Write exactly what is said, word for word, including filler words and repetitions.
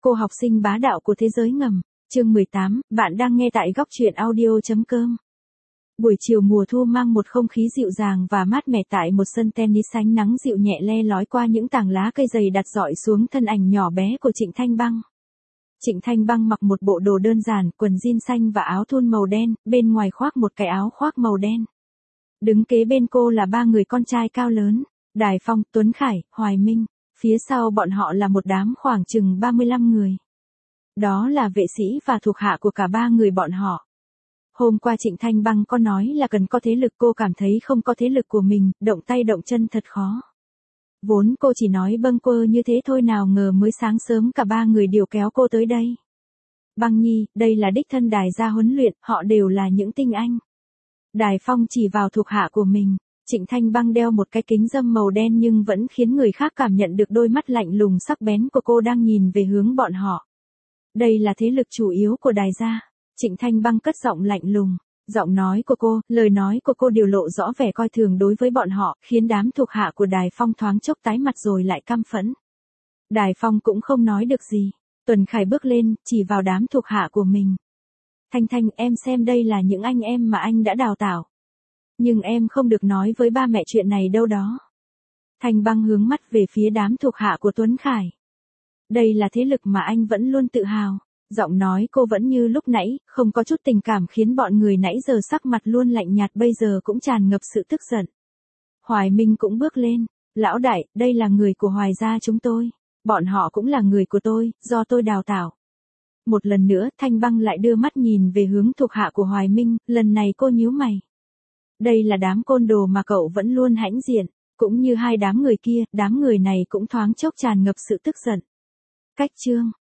Cô học sinh bá đạo của thế giới ngầm, chương mười tám, bạn đang nghe tại góc truyện audio.com. Buổi chiều mùa thu mang một không khí dịu dàng và mát mẻ tại một sân tennis, ánh nắng dịu nhẹ le lói qua những tảng lá cây dày đặt dọi xuống thân ảnh nhỏ bé của Trịnh Thanh Băng. Trịnh Thanh Băng mặc một bộ đồ đơn giản, quần jean xanh và áo thun màu đen, bên ngoài khoác một cái áo khoác màu đen. Đứng kế bên cô là ba người con trai cao lớn, Đài Phong, Tuấn Khải, Hoài Minh. Phía sau bọn họ là một đám khoảng chừng ba mươi lăm người. Đó là vệ sĩ và thuộc hạ của cả ba người bọn họ. Hôm qua Trịnh Thanh Băng có nói là cần có thế lực, cô cảm thấy không có thế lực của mình, động tay động chân thật khó. Vốn cô chỉ nói bâng quơ như thế thôi, nào ngờ mới sáng sớm cả ba người đều kéo cô tới đây. Băng Nhi, đây là đích thân Đài gia huấn luyện, họ đều là những tinh anh. Đài Phong chỉ vào thuộc hạ của mình. Trịnh Thanh Băng đeo một cái kính râm màu đen nhưng vẫn khiến người khác cảm nhận được đôi mắt lạnh lùng sắc bén của cô đang nhìn về hướng bọn họ. Đây là thế lực chủ yếu của Đài gia. Trịnh Thanh Băng cất giọng lạnh lùng. Giọng nói của cô, lời nói của cô đều lộ rõ vẻ coi thường đối với bọn họ, khiến đám thuộc hạ của Đài Phong thoáng chốc tái mặt rồi lại căm phẫn. Đài Phong cũng không nói được gì. Tuấn Khải bước lên, chỉ vào đám thuộc hạ của mình. Thanh Thanh, em xem đây là những anh em mà anh đã đào tạo. Nhưng em không được nói với ba mẹ chuyện này đâu đó. Thanh Băng hướng mắt về phía đám thuộc hạ của Tuấn Khải. Đây là thế lực mà anh vẫn luôn tự hào. Giọng nói cô vẫn như lúc nãy, không có chút tình cảm, khiến bọn người nãy giờ sắc mặt luôn lạnh nhạt bây giờ cũng tràn ngập sự tức giận. Hoài Minh cũng bước lên. Lão đại, đây là người của Hoài gia chúng tôi. Bọn họ cũng là người của tôi, do tôi đào tạo. Một lần nữa, Thanh Băng lại đưa mắt nhìn về hướng thuộc hạ của Hoài Minh, lần này cô nhíu mày. Đây là đám côn đồ mà cậu vẫn luôn hãnh diện, cũng như hai đám người kia, đám người này cũng thoáng chốc tràn ngập sự tức giận. Cách chương